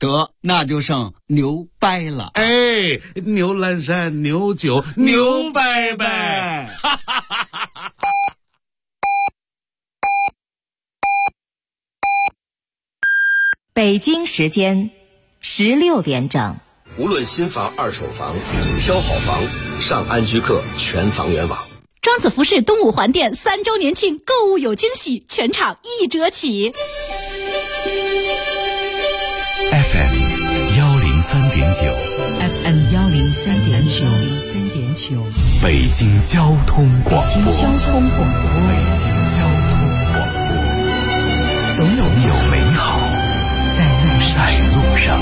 得，那就剩牛掰了。 哎，牛栏山牛酒牛掰掰。 北京时间16点整。 无论新房二手房，挑好房上安居客全房源网。 庄子服饰东五环店3周年庆购物有惊喜，全场1折起。 FM 103.9 FM 103.9 北京交通广播。 北京交通广播，总有美好在路上。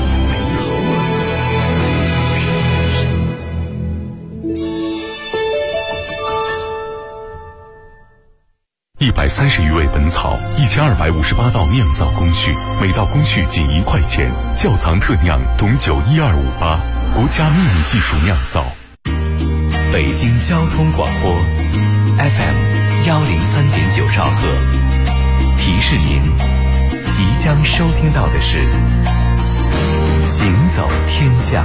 130余味本草，1258道酿造工序，每道工序仅1块钱。窖藏特酿董酒12588，国家秘密技术酿造。 北京交通广播 FM 103.9兆赫，提示您即将收听到的是行走天下。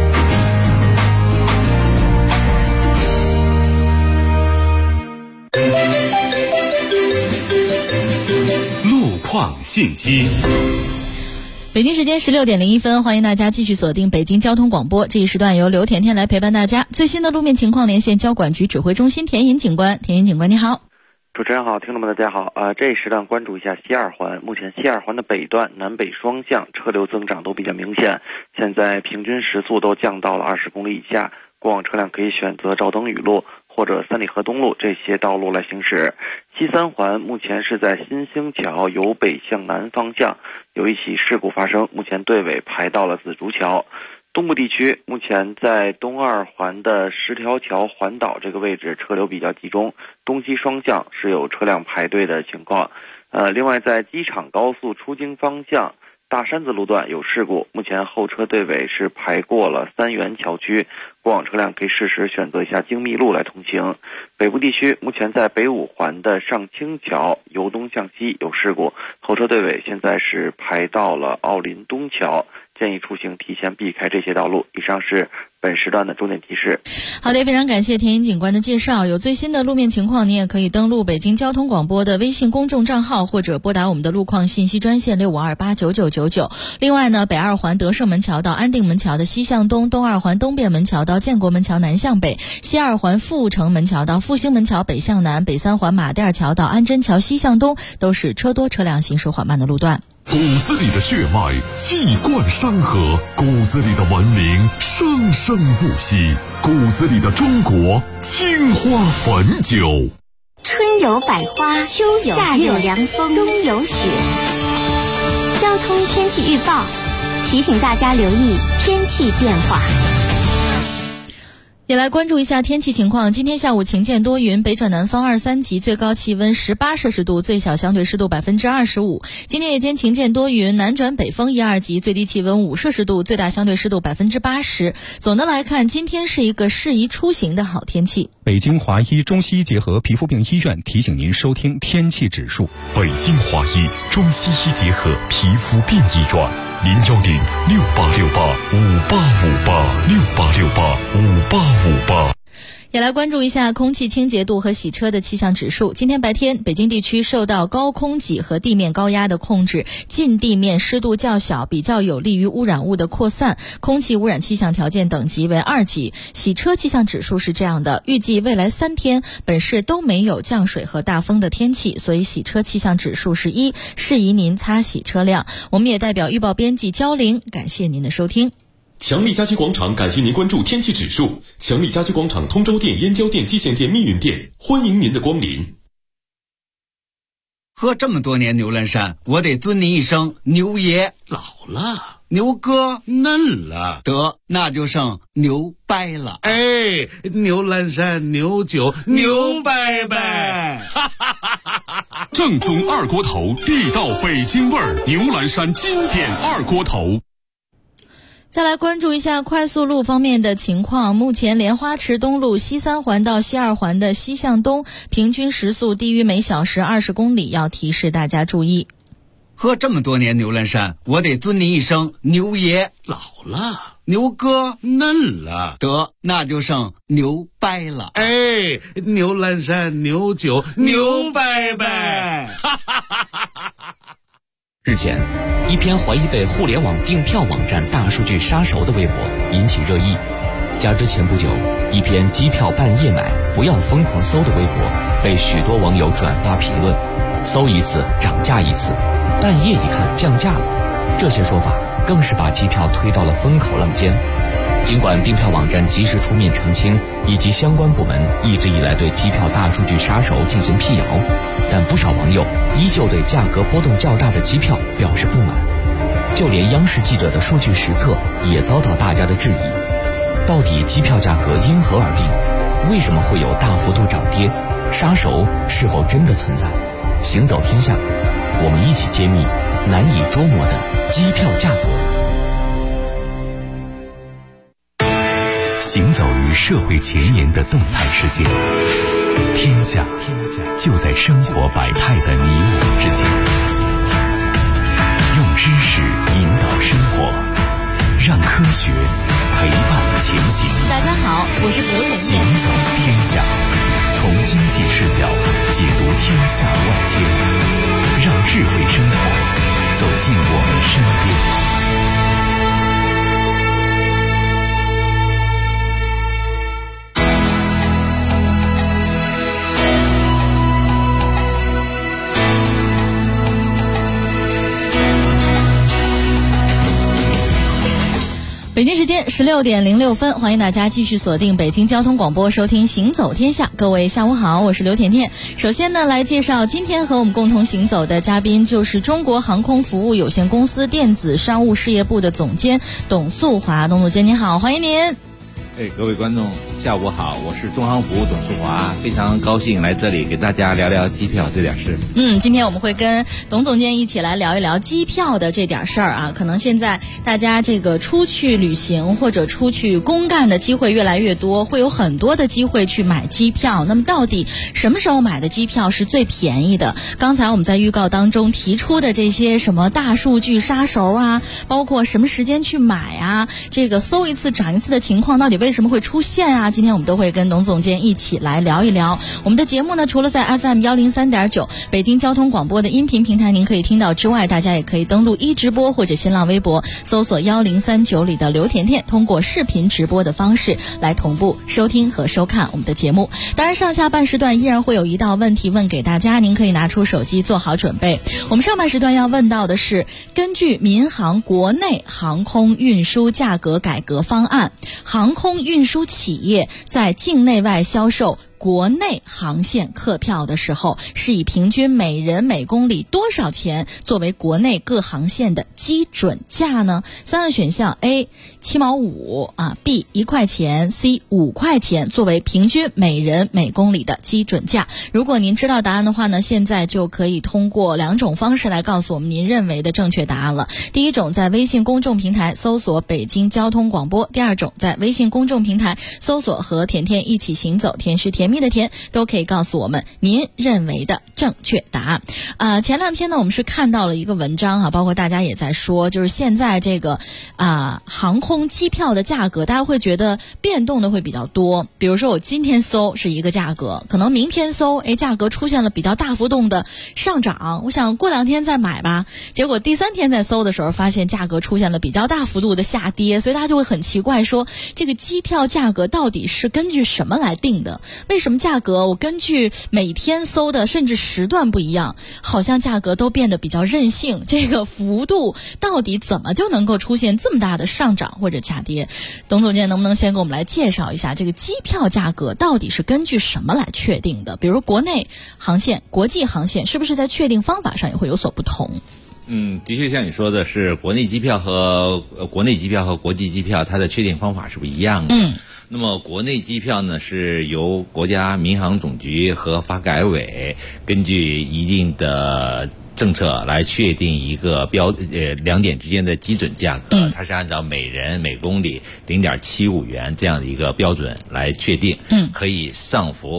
路况信息。 北京时间16点01分，欢迎大家继续锁定北京交通广播。这一时段由刘甜甜来陪伴大家。最新的路面情况连线交管局指挥中心田云警官。田云警官你好。 主持人好，听众们大家好。这一时段关注一下西二环。目前西二环的北段南北双向车流增长都比较明显，现在平均时速都降到了20公里以下，过往车辆可以选择照灯雨路或者三里河东路这些道路来行驶。西三环目前是在新兴桥由北向南方向有一起事故发生，目前队尾排到了紫竹桥。东部地区目前在东二环的10条桥环岛这个位置车流比较集中，东西双向是有车辆排队的情况。另外在机场高速出京方向大山子路段有事故，目前后车队尾是排过了三元桥区，过往车辆可以适时选择一下精密路来通行。北部地区目前在北五环的上清桥由东向西有事故，后车队尾现在是排到了奥林东桥，建议出行提前避开这些道路。以上是本时段的重点提示。 好的，非常感谢田云警官的介绍。有最新的路面情况，你也可以登录北京交通广播的微信公众账号，或者拨打我们的路况信息专线65289999。另外呢，北二环德胜门桥到安定门桥的西向东，东二环东便门桥到建国门桥南向北，西二环阜成门桥到复兴门桥北向南，北三环马甸桥到安贞桥西向东，都是车多车辆行驶缓慢的路段。 骨子里的血脉气贯山河，骨子里的文明生生不息，骨子里的中国青花汾酒。 春有百花，秋有夏有凉风，冬有雪。交通天气预报提醒大家留意天气变化。 也来关注一下天气情况。今天下午晴间多云，北转南风2、3级，最高气温18摄氏度，最小相对湿度25%。今天夜间晴间多云，南转北风1、2级，最低气温5摄氏度，最大相对湿度80%。总的来看，今天是一个适宜出行的好天气。 北京华医中西医结合皮肤病医院提醒您收听天气指数。 北京华医中西医结合皮肤病医院，0106868585858 也来关注一下空气清洁度和洗车的气象指数。今天白天，北京地区受到高空挤和地面高压的控制，近地面湿度较小，比较有利于污染物的扩散，空气污染气象条件等级为2级。洗车气象指数是这样的，预计未来3天本市都没有降水和大风的天气，所以洗车气象指数是1，适宜您擦洗车辆。我们也代表预报编辑焦玲，感谢您的收听。 强力家居广场感谢您关注天气指数。强力家居广场通州店、燕郊店、蓟县店、密云店，欢迎您的光临。 喝这么多年牛栏山，我得尊您一声牛爷。 老了， 牛哥嫩了， 得，那就剩牛掰了。 哎，牛栏山牛酒牛掰掰。 正宗二锅头，地道北京味儿，牛栏山经典二锅头。 再来关注一下快速路方面的情况。目前莲花池东路西三环到西二环的西向东，平均时速低于每小时20公里，要提示大家注意。 喝这么多年牛栏山，我得尊您一声牛爷。 老了， 牛哥嫩了， 得那就剩牛掰了。 哎，牛栏山牛酒牛掰掰。 日前，一篇怀疑被互联网订票网站大数据杀熟的微博引起热议。加之前不久，一篇机票半夜买不要疯狂搜的微博被许多网友转发评论，搜一次涨价一次，半夜一看降价了，这些说法更是把机票推到了风口浪尖。尽管订票网站及时出面澄清，以及相关部门一直以来对机票大数据杀熟进行辟谣，但不少网友依旧对价格波动较大的机票表示不满。就连央视记者的数据实测也遭到大家的质疑。到底机票价格因何而定？为什么会有大幅度涨跌？杀熟是否真的存在？行走天下，我们一起揭秘难以捉摸的机票价格。 行走于社会前沿的动态世界，天下就在生活百态的你我之间。用知识引导生活，让科学陪伴前行。 大家好，我是刘甜甜。 行走天下，从经济视角解读天下万千，让智慧生活走进我们身边。 北京时间16点06分，欢迎大家继续锁定北京交通广播，收听行走天下。各位下午好，我是刘甜甜。首先呢，来介绍今天和我们共同行走的嘉宾，就是中国航空服务有限公司电子商务事业部的总监董素华。董总监您好，欢迎您。 各位观众下午好，我是中航服务董素华，非常高兴来这里给大家聊聊机票这点事。 今天我们会跟董总监一起来聊一聊机票的这点事儿啊。可能现在大家这个出去旅行或者出去公干的机会越来越多，会有很多的机会去买机票。那么到底什么时候买的机票是最便宜的？刚才我们在预告当中提出的这些什么大数据杀熟啊，包括什么时间去买啊，这个搜一次涨一次的情况到底为什么会出现啊？今天我们都会跟董总监一起来聊一聊。我们的节目呢，除了在 FM 103.9北京交通广播的音频平台您可以听到之外，大家也可以登录一直播或者新浪微博搜索1039里的刘甜甜，通过视频直播的方式来同步收听和收看我们的节目。当然上下半时段依然会有一道问题问给大家，您可以拿出手机做好准备。我们上半时段要问到的是，根据民航国内航空运输价格改革方案，航空运输企业在境内外销售国内航线客票的时候，是以平均每人每公里多少钱作为国内各航线的基准价呢？3个选项 A 7毛5啊 ，B 1块钱 ，C 5块钱作为平均每人每公里的基准价。如果您知道答案的话呢，现在就可以通过2种方式来告诉我们您认为的正确答案了。第一种，在微信公众平台搜索北京交通广播；第二种，在微信公众平台搜索和甜甜一起行走，甜是甜蜜的甜，都可以告诉我们您认为的正确答案。前2天呢，我们是看到了一个文章啊，包括大家也在说，就是现在这个航空机票的价格，大家会觉得变动的会比较多。比如说我今天搜是一个价格，可能明天搜，价格出现了比较大幅度的上涨，我想过2天再买吧，结果第3天再搜的时候，发现价格出现了比较大幅度的下跌，所以大家就会很奇怪说，这个机票价格到底是根据什么来定的？为什么价格我根据每天搜的甚至时段不一样，好像价格都变得比较任性，这个幅度到底怎么就能够出现这么大的上涨或者下跌？董总监能不能先给我们来介绍一下，这个机票价格到底是根据什么来确定的？比如国内航线、国际航线是不是在确定方法上也会有所不同？ 的确像你说的是，国内机票和国际机票它的确定方法是不一样的。那么国内机票呢，是由国家民航总局和发改委根据一定的政策来确定一个2点之间的基准价格，它是按照每人每公里0.75元这样的一个标准来确定，可以上浮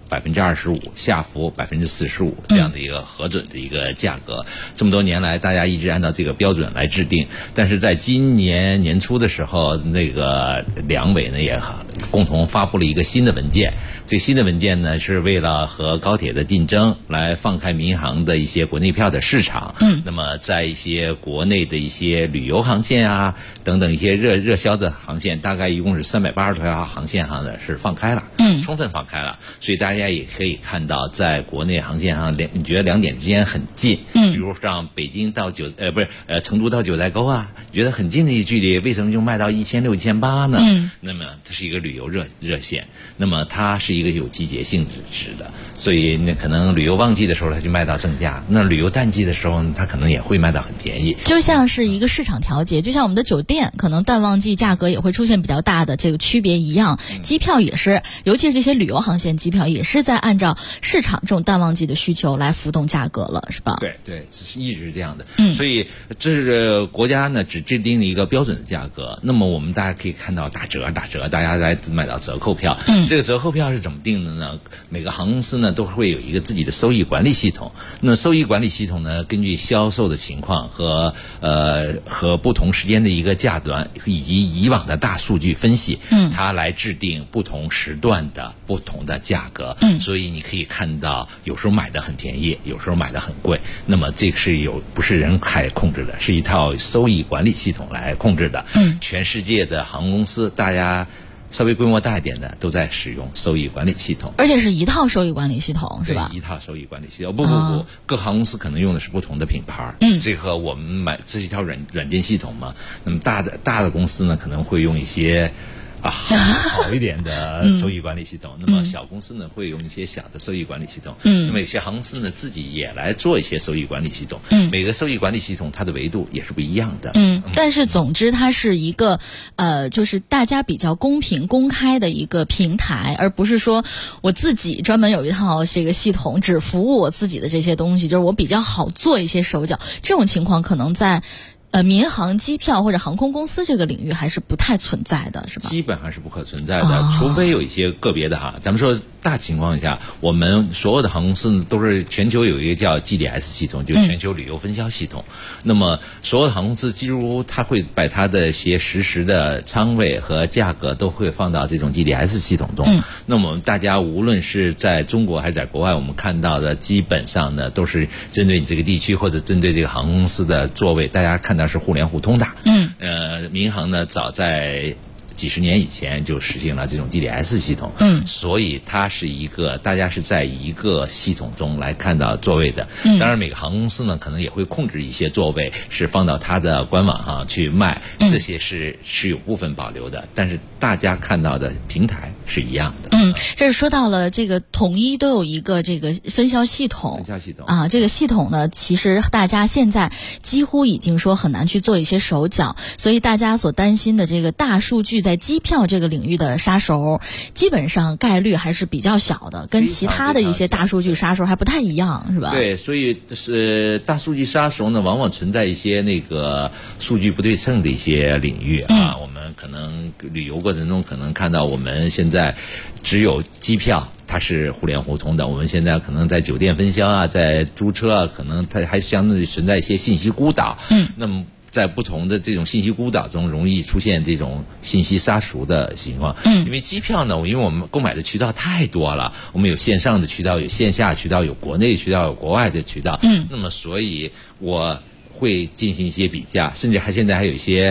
25%，下浮45%这样的一个核准的一个价格。这么多年来，大家一直按照这个标准来制定，但是在今年年初的时候，那个两委呢也共同发布了一个新的文件。这新的文件呢是为了和高铁的竞争，来放开民航的一些国内票的市场。那么在一些国内的一些旅游航线啊等等一些热销的航线，大概一共是380多条航线上的是放开了，充分放开了。所以大家也可以看到，在国内航线上，你觉得两点之间很近，比如像北京到成都到九寨沟啊，觉得很近的一距离，为什么就卖到1600、1800呢？那么它是一个旅游热线，那么它是一个有季节性质的，所以那可能旅游旺季的时候它就卖到正价，那旅游淡季的时候它可能也会卖到很便宜， 就像是一个市场调节，就像我们的酒店可能淡旺季价格也会出现比较大的这个区别一样，机票也是，尤其是这些旅游航线机票也是在按照市场这种淡旺季的需求来浮动价格了，是吧？ 对，是一直是这样的。所以这是国家呢只制定了一个标准的价格，那么我们大家可以看到打折，大家来买到折扣票。这个折扣票是怎么定的呢？每个航空公司呢都会有一个自己的收益管理系统。那收益管理系统呢，根据销售的情况和不同时间的一个价段以及以往的大数据分析，它来制定不同时段的不同的价格。所以你可以看到，有时候买的很便宜，有时候买的很贵。那么这个是不是人来控制的，是一套收益管理系统来控制的。全世界的航空公司，大家稍微规模大一点的都在使用收益管理系统， 而且是一套收益管理系统，是吧？ 对，一套收益管理系统。不，各航空公司可能用的是不同的品牌。这和我们买这是一套软件系统嘛。那么大的公司呢，可能会用一些好一点的收益管理系统，那么小公司呢会用一些小的收益管理系统。那么有些航空公司呢自己也来做一些收益管理系统。每个收益管理系统它的维度也是不一样的。 但是总之它是一个就是大家比较公平公开的一个平台，而不是说我自己专门有一套这个系统只服务我自己的这些东西，就是我比较好做一些手脚。这种情况可能在民航机票或者航空公司这个领域还是不太存在的，是吧？ 基本上是不可存在的，除非有一些个别的咱们说大情况下，我们所有的航空公司呢都是全球有一个叫 GDS 系统，就是全球旅游分销系统。那么所有的航空公司几乎它会把它的一些实时的舱位和价格都会放到这种 GDS 系统中。那么大家无论是在中国还是在国外，我们看到的基本上呢都是针对你这个地区或者针对这个航空公司的座位，大家看到是互联互通的。民航呢早在几十年以前就实行了这种 GDS 系统。所以它是一个大家是在一个系统中来看到座位的。当然每个航空公司呢可能也会控制一些座位是放到它的官网上去卖，这些是有部分保留的，但是大家看到的平台是一样的。 这是说到了这个统一都有一个这个分销系统这个系统呢其实大家现在几乎已经说很难去做一些手脚，所以大家所担心的这个大数据在机票这个领域的杀熟，基本上概率还是比较小的，跟其他的一些大数据杀熟还不太一样，是吧？ 对，所以是大数据杀熟呢，往往存在一些那个数据不对称的一些领域我们可能旅游过程中可能看到，我们现在只有机票它是互联互通的，我们现在可能在酒店分销在租车可能它还相对存在一些信息孤岛。那么在不同的这种信息孤岛中，容易出现这种信息杀熟的情况。因为机票呢，因为我们购买的渠道太多了，我们有线上的渠道，有线下渠道，有国内渠道，有国外的渠道。那么所以我会进行一些比价，甚至现在还有一些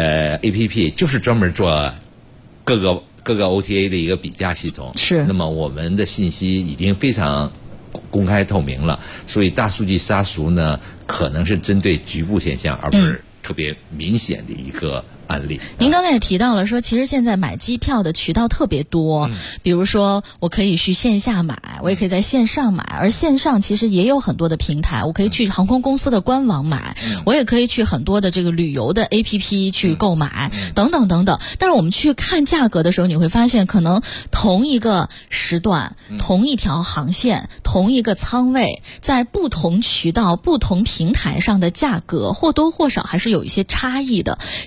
APP 就是专门做各个 OTA 的一个比价系统。那么我们的信息已经非常公开透明了，所以大数据杀熟呢，可能是针对局部现象，而不是特别明显的一个案例。 您刚才也提到了说，其实现在买机票的渠道特别多，比如说我可以去线下买，我也可以在线上买，而线上其实也有很多的平台，我可以去航空公司的官网买，我也可以去很多的这个旅游的 APP 去购买，等等等等。但是我们去看价格的时候，你会发现可能同一个时段、同一条航线、同一个舱位，在不同渠道、不同平台上的价格或多或少还是有一些差异的。这个差异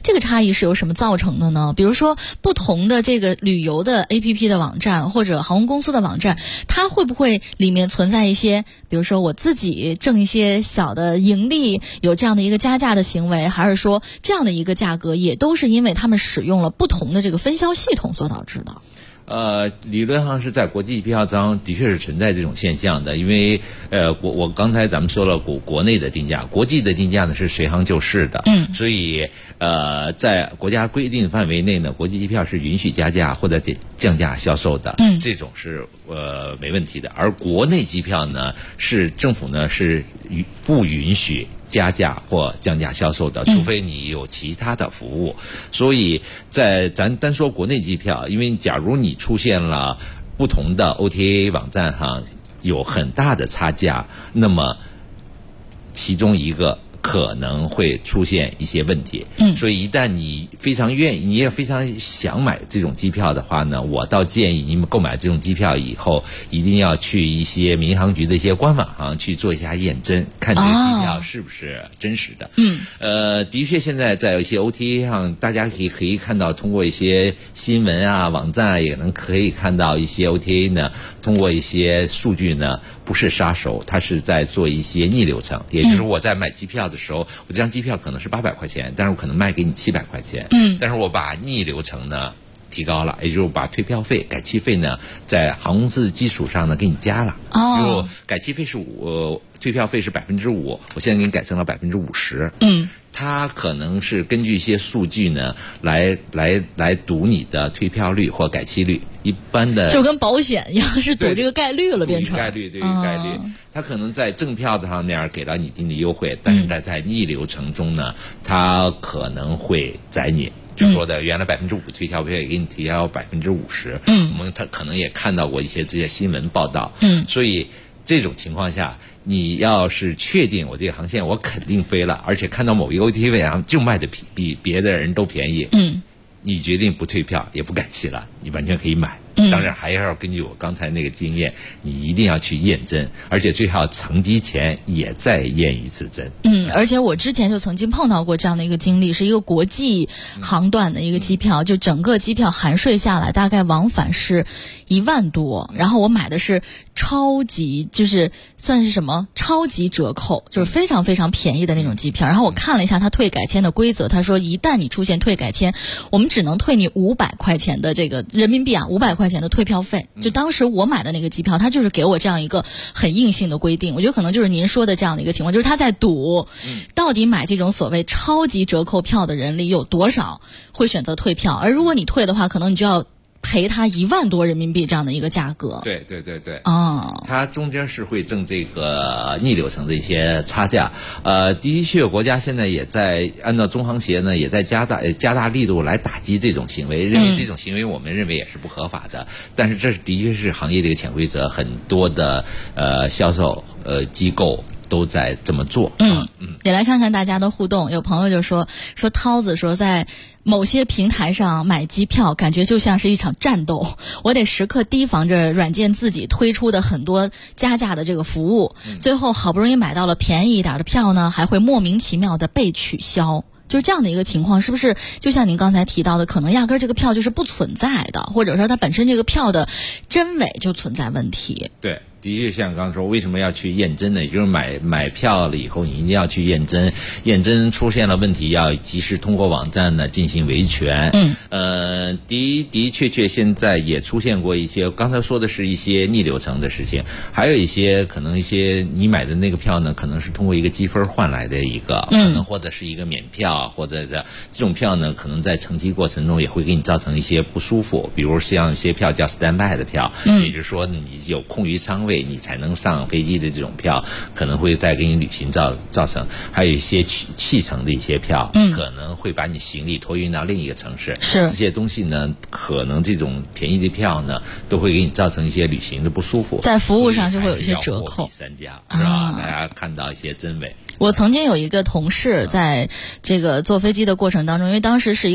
力是由什么造成的呢？比如说不同的这个旅游的 APP 的网站或者航空公司的网站，它会不会里面存在一些，比如说我自己挣一些小的盈利，有这样的一个加价的行为，还是说这样的一个价格也都是因为他们使用了不同的这个分销系统所导致的？ 理论上是在国际机票上的确是存在这种现象的，因为我刚才咱们说了国内的定价，国际的定价呢是随行就市的，所以在国家规定范围内呢，国际机票是允许加价或者降价销售的，这种是没问题的。而国内机票呢，是政府呢是不允许加价或降价销售的，除非你有其他的服务。所以在咱单说国内机票，因为假如你出现了不同的 OTA 网站上有很大的差价，那么其中一个可能会出现一些问题。所以一旦你非常愿意，你也非常想买这种机票的话呢，我倒建议你们购买这种机票以后，一定要去一些民航局的一些官网上去做一下验证，看这个机票是不是真实的。的确现在在一些 OTA 上，大家可以看到，通过一些新闻啊、网站啊，也可以看到一些 OTA 呢，通过一些数据呢，不是杀熟，它是在做一些逆流程，也就是我在买机票的时候，我这张机票可能是800块钱，但是我可能卖给你700块钱，但是我把逆流程呢提高了，也就是把退票费、改期费呢，在航空公司的基础上呢给你加了。如果改期费是退票费是5%，我现在给你改成了50%。它可能是根据一些数据呢，来赌你的退票率或改期率。一般的就跟保险一样，是赌这个概率了，变成概率，对于概率。它可能在正票的上面给了你一定的优惠，但是在逆流程中呢，它可能会宰你。就说的原来5%退票费给你提高50%，我们他可能也看到过一些这些新闻报道，所以这种情况下，你要是确定我这个航线我肯定飞了，而且看到某一个 OTA 上就卖的比别的人都便宜，你决定不退票也不改期了，你完全可以买。当然还要根据我刚才那个经验，你一定要去验证，而且最好乘机前也再验一次证。 而且我之前就曾经碰到过这样的一个经历，是一个国际航段的一个机票，就整个机票含税下来大概往返是1万多，然后我买的是超级，就是算是什么超级折扣，就是非常非常便宜的那种机票。然后我看了一下它退改签的规则，他说一旦你出现退改签，我们只能退你500块钱的这个人民币500块钱的退票费。就当时我买的那个机票，他就是给我这样一个很硬性的规定。我觉得可能就是您说的这样的一个情况，就是他在赌到底买这种所谓超级折扣票的人里有多少会选择退票，而如果你退的话，可能你就要赔他1万多人民币这样的一个价格。 对，它中间是会挣这个逆流程的一些差价。的确国家现在也在按照中航协呢，也在加大力度来打击这种行为，认为这种行为我们认为也是不合法的，但是这的确是行业的一个潜规则，很多的销售机构都在这么做。 也来看看大家的互动。有朋友就说涛子说，在某些平台上买机票感觉就像是一场战斗，我得时刻提防着软件自己推出的很多加价的这个服务，最后好不容易买到了便宜一点的票呢，还会莫名其妙的被取消。就是这样的一个情况，是不是就像您刚才提到的，可能压根这个票就是不存在的，或者说它本身这个票的真伪就存在问题？ 对，的确像刚才说，为什么要去验真呢？也就是买票了以后，你一定要去验真，验真出现了问题，要及时通过网站呢进行维权。的确现在也出现过一些，刚才说的是一些逆流程的事情，还有一些可能一些你买的那个票呢，可能是通过一个积分换来的一个，可能或者是一个免票，或者这种票呢，可能在乘机过程中也会给你造成一些不舒服，比如像一些票叫 standby 的票，也就是说你有空余舱位你才能上飞机的这种票，可能会带给你旅行造成，还有一些弃乘的一些票，可能会把你行李托运到另一个城市。这些东西呢，可能这种便宜的票呢，都会给你造成一些旅行的不舒服， 在服务上就会有一些折扣。 3家是吧？大家看到一些真伪。 我曾经有一个同事在这个坐飞机的过程当中，因为当时是一个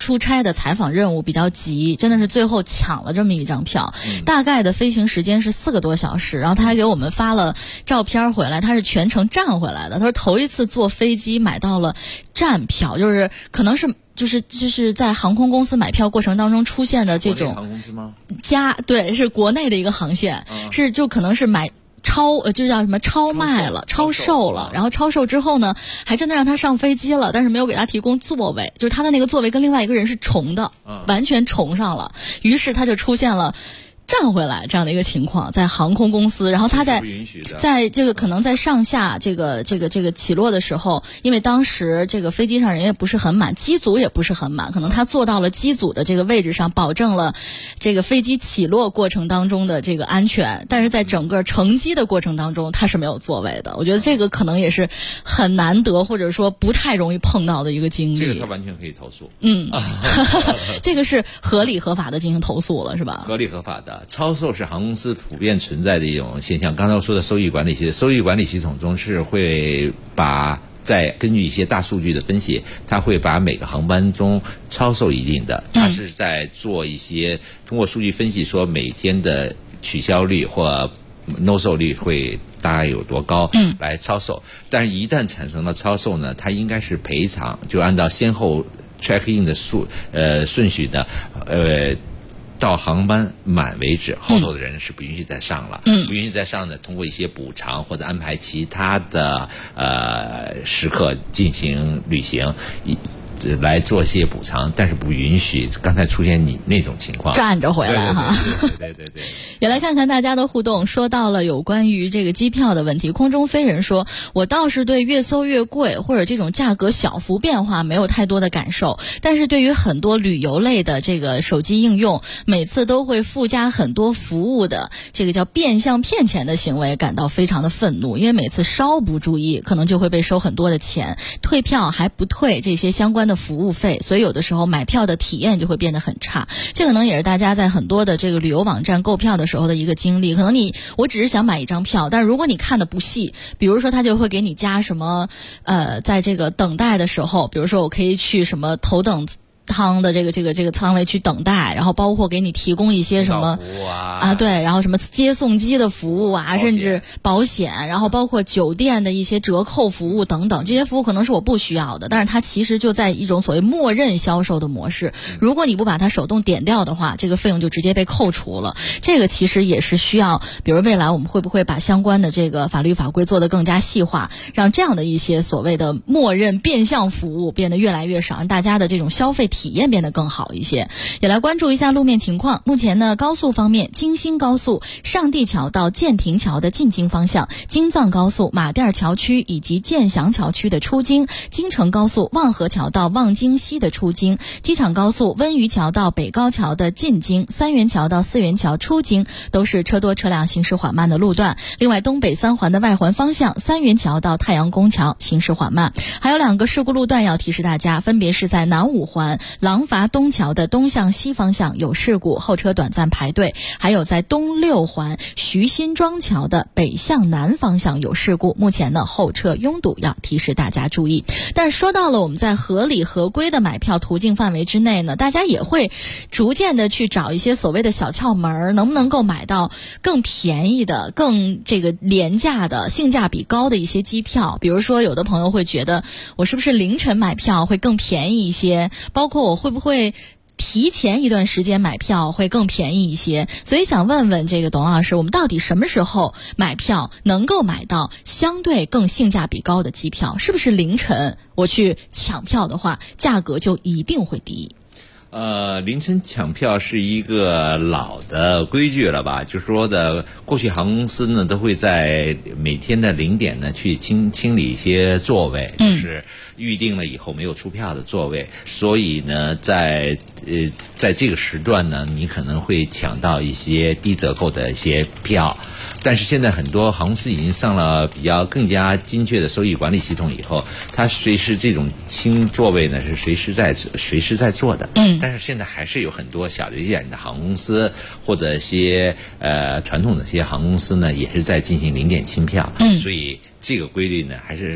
出差的采访任务比较急，真的是最后抢了这么一张票，大概的飞行时间是4个多小时，然后他还给我们发了照片回来，他是全程站回来的。他说头一次坐飞机买到了站票，就是可能是就是在航空公司买票过程当中出现的这种航空公司吗？ 对，是国内的一个航线，是就可能是买就叫什么超卖了、超售了，然后超售之后呢，还真的让他上飞机了，但是没有给他提供座位，就是他的那个座位跟另外一个人是重的，完全重上了，于是他就出现了站回来这样的一个情况，在航空公司，然后他在这个可能在上下这个起落的时候，因为当时这个飞机上人也不是很满，机组也不是很满，可能他坐到了机组的这个位置上，保证了这个飞机起落过程当中的这个安全，但是在整个乘机的过程当中他是没有座位的。我觉得这个可能也是很难得或者说不太容易碰到的一个经历。 这个他完全可以投诉。 这个是合理合法的进行投诉了，是吧？ 合理合法的。超售是航空公司普遍存在的一种现象。刚才我说的收益管理系统中是会在根据一些大数据的分析，它会把每个航班中超售一定的，它是在做一些通过数据分析说每天的取消率或 no 售率会大概有多高，来超售。但是一旦产生了超售呢，它应该是赔偿，就按照先后 check in 的顺序的到航班满为止，后头的人是不允许再上了，不允许再上的，通过一些补偿或者安排其他的时刻进行旅行，来做一些补偿，但是不允许刚才出现你那种情况站着回来哈。 对。 也来看看大家的互动，说到了有关于这个机票的问题。空中飞人说，我倒是对越搜越贵或者这种价格小幅变化没有太多的感受，但是对于很多旅游类的这个手机应用每次都会附加很多服务的这个叫变相骗钱的行为感到非常的愤怒，因为每次稍不注意可能就会被收很多的钱，退票还不退这些相关的服务费，所以有的时候买票的体验就会变得很差。这可能也是大家在很多的这个旅游网站购票的时候的一个经历，可能我只是想买一张票，但是如果你看的不细，比如说他就会给你加什么在这个等待的时候，比如说我可以去什么头等舱的这个舱位去等待，然后包括给你提供一些什么对，然后什么接送机的服务啊，甚至保险，然后包括酒店的一些折扣服务等等，这些服务可能是我不需要的，但是它其实就在一种所谓默认销售的模式，如果你不把它手动点掉的话，这个费用就直接被扣除了。这个其实也是需要，比如未来我们会不会把相关的这个法律法规做得更加细化，让这样的一些所谓的默认变相服务变得越来越少，让大家的这种消费体验变得更好一些。也来关注一下路面情况。目前呢，高速方面，京新高速上地桥到建亭桥的进京方向，京藏高速马甸桥区以及建祥桥区的出京，京承高速望河桥到望京西的出京，机场高速温榆桥到北高桥的进京，三元桥到四元桥出京都是车多车辆行驶缓慢的路段。另外，东北三环的外环方向，三元桥到太阳宫桥行驶缓慢。还有2个事故路段要提示大家，分别是在南五环廊坊东桥的东向西方向有事故，后车短暂排队；还有在东6环徐新庄桥的北向南方向有事故，目前呢后车拥堵，要提示大家注意。但说到了我们在合理合规的买票途径范围之内呢，大家也会逐渐的去找一些所谓的小窍门，能不能够买到更便宜的、更这个廉价的、性价比高的一些机票。比如说有的朋友会觉得，我是不是凌晨买票会更便宜一些，包括我会不会提前一段时间买票会更便宜一些。所以想问问这个董老师，我们到底什么时候买票能够买到相对更性价比高的机票？是不是凌晨我去抢票的话，价格就一定会低？ 凌晨抢票是一个老的规矩了吧？就说的过去航空公司呢都会在每天的0点呢去清理一些座位，就是预定了以后没有出票的座位，所以呢在这个时段呢你可能会抢到一些低折扣的一些票。但是现在很多航空公司已经上了比较更加精确的收益管理系统以后，它随时这种清座位呢是随时在做的。但是现在还是有很多小的一点的航空公司或者一些传统的一些航空公司呢，也是在进行0点清票。所以这个规律呢还是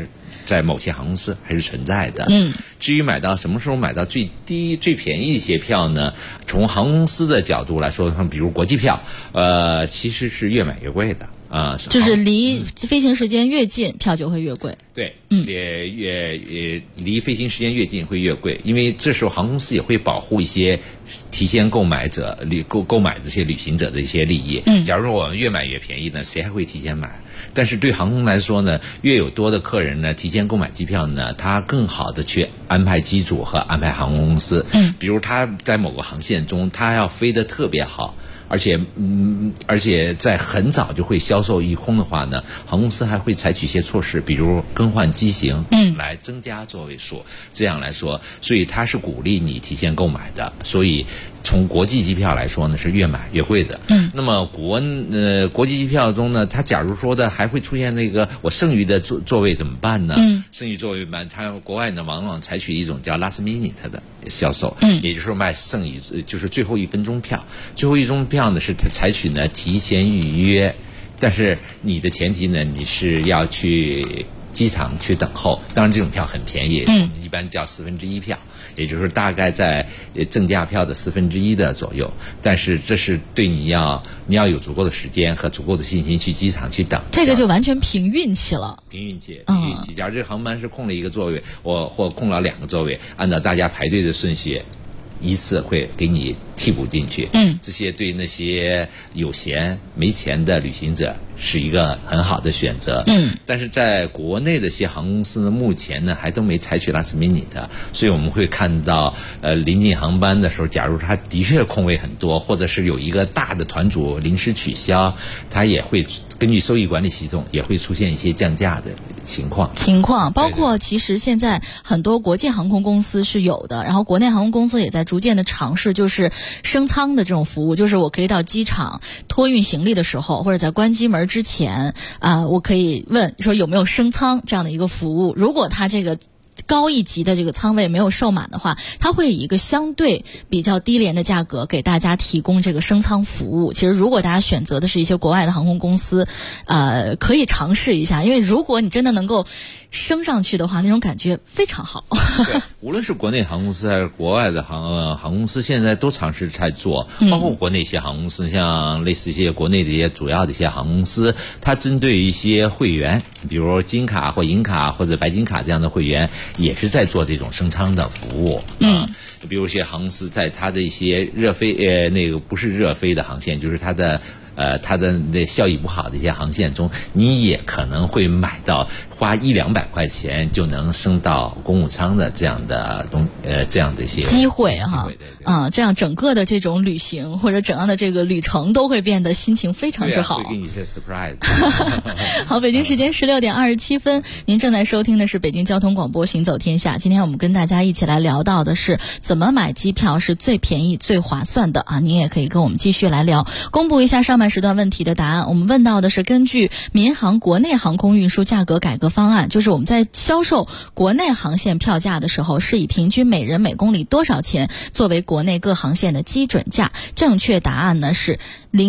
在某些航空公司还是存在的。至于买到什么时候买到最低最便宜一些票呢？从航空公司的角度来说，比如国际票，其实是越买越贵的。 就是离飞行时间越近，票就会越贵。 对，也离飞行时间越近会越贵，因为这时候航空公司也会保护一些提前购买者购买这些旅行者的一些利益。假如说我们越买越便宜呢，谁还会提前买？但是对航空来说呢，越有多的客人呢提前购买机票呢，他更好的去安排机组和安排航空公司。比如他在某个航线中，他要飞得特别好。而且在很早就会销售一空的话呢，航空公司还会采取一些措施，比如更换机型，来增加座位数。这样来说，所以它是鼓励你提前购买的。所以从国际机票来说呢，是越买越贵的。那么国际机票中呢，它假如说的还会出现那个我剩余的座位怎么办呢？剩余座位办，它国外呢往往采取一种叫 last minute 的销售，也就是说卖剩余就是最后1分钟票。最后1分钟票呢是采取呢提前预约，但是你的前提呢你是要去机场去等候。当然这种票很便宜，一般叫1/4票，也就是大概在正价票的1/4的左右。但是这是对你要有足够的时间和足够的信心去机场去等。 这个就完全凭运气了。 凭运气。假如这航班是空了1个座位，或空了2个座位，按照大家排队的顺序，依次会给你替补进去。这些对那些有闲没钱的旅行者是一个很好的选择。但是在国内的一些航空公司呢，目前呢还都没采取 last minute， 所以我们会看到临近航班的时候，假如它的确空位很多，或者是有一个大的团组临时取消，它也会根据收益管理系统也会出现一些降价的情况。 包括其实现在很多国际航空公司是有的，然后国内航空公司也在逐渐的尝试，就是升舱的这种服务，就是我可以到机场托运行李的时候，或者在关机门之前我可以问说有没有升舱这样的一个服务。如果它这个高一级的这个舱位没有售满的话，它会以一个相对比较低廉的价格给大家提供这个升舱服务。其实如果大家选择的是一些国外的航空公司，可以尝试一下，因为如果你真的能够升上去的话，那种感觉非常好。 对，无论是国内航空公司还是国外的航空公司，现在都尝试在做。包括国内一些航空公司，像类似一些国内的一些主要的一些航空公司，它针对一些会员，比如金卡或银卡或者白金卡这样的会员，也是在做这种升舱的服务。比如一些航空公司在它的一些热飞那个不是热飞的航线，就是它的那效益不好的一些航线中，你也可能会买到花100-200块钱就能升到公务舱的这样的这样的一些机会哈。这样整个的这种旅行或者整样的这个旅程都会变得心情非常之好。 会给你一些 surprise。 好，北京时间16点27分，您正在收听的是北京交通广播行走天下。今天我们跟大家一起来聊到的是怎么买机票是最便宜最划算的您也可以跟我们继续来聊。公布一下上半时段问题的答案，我们问到的是根据民航国内航空运输价格改革方案，就是我们在销售国内航线票价的时候，是以平均每人每公里多少钱作为国内各航线的基准价。正确答案呢是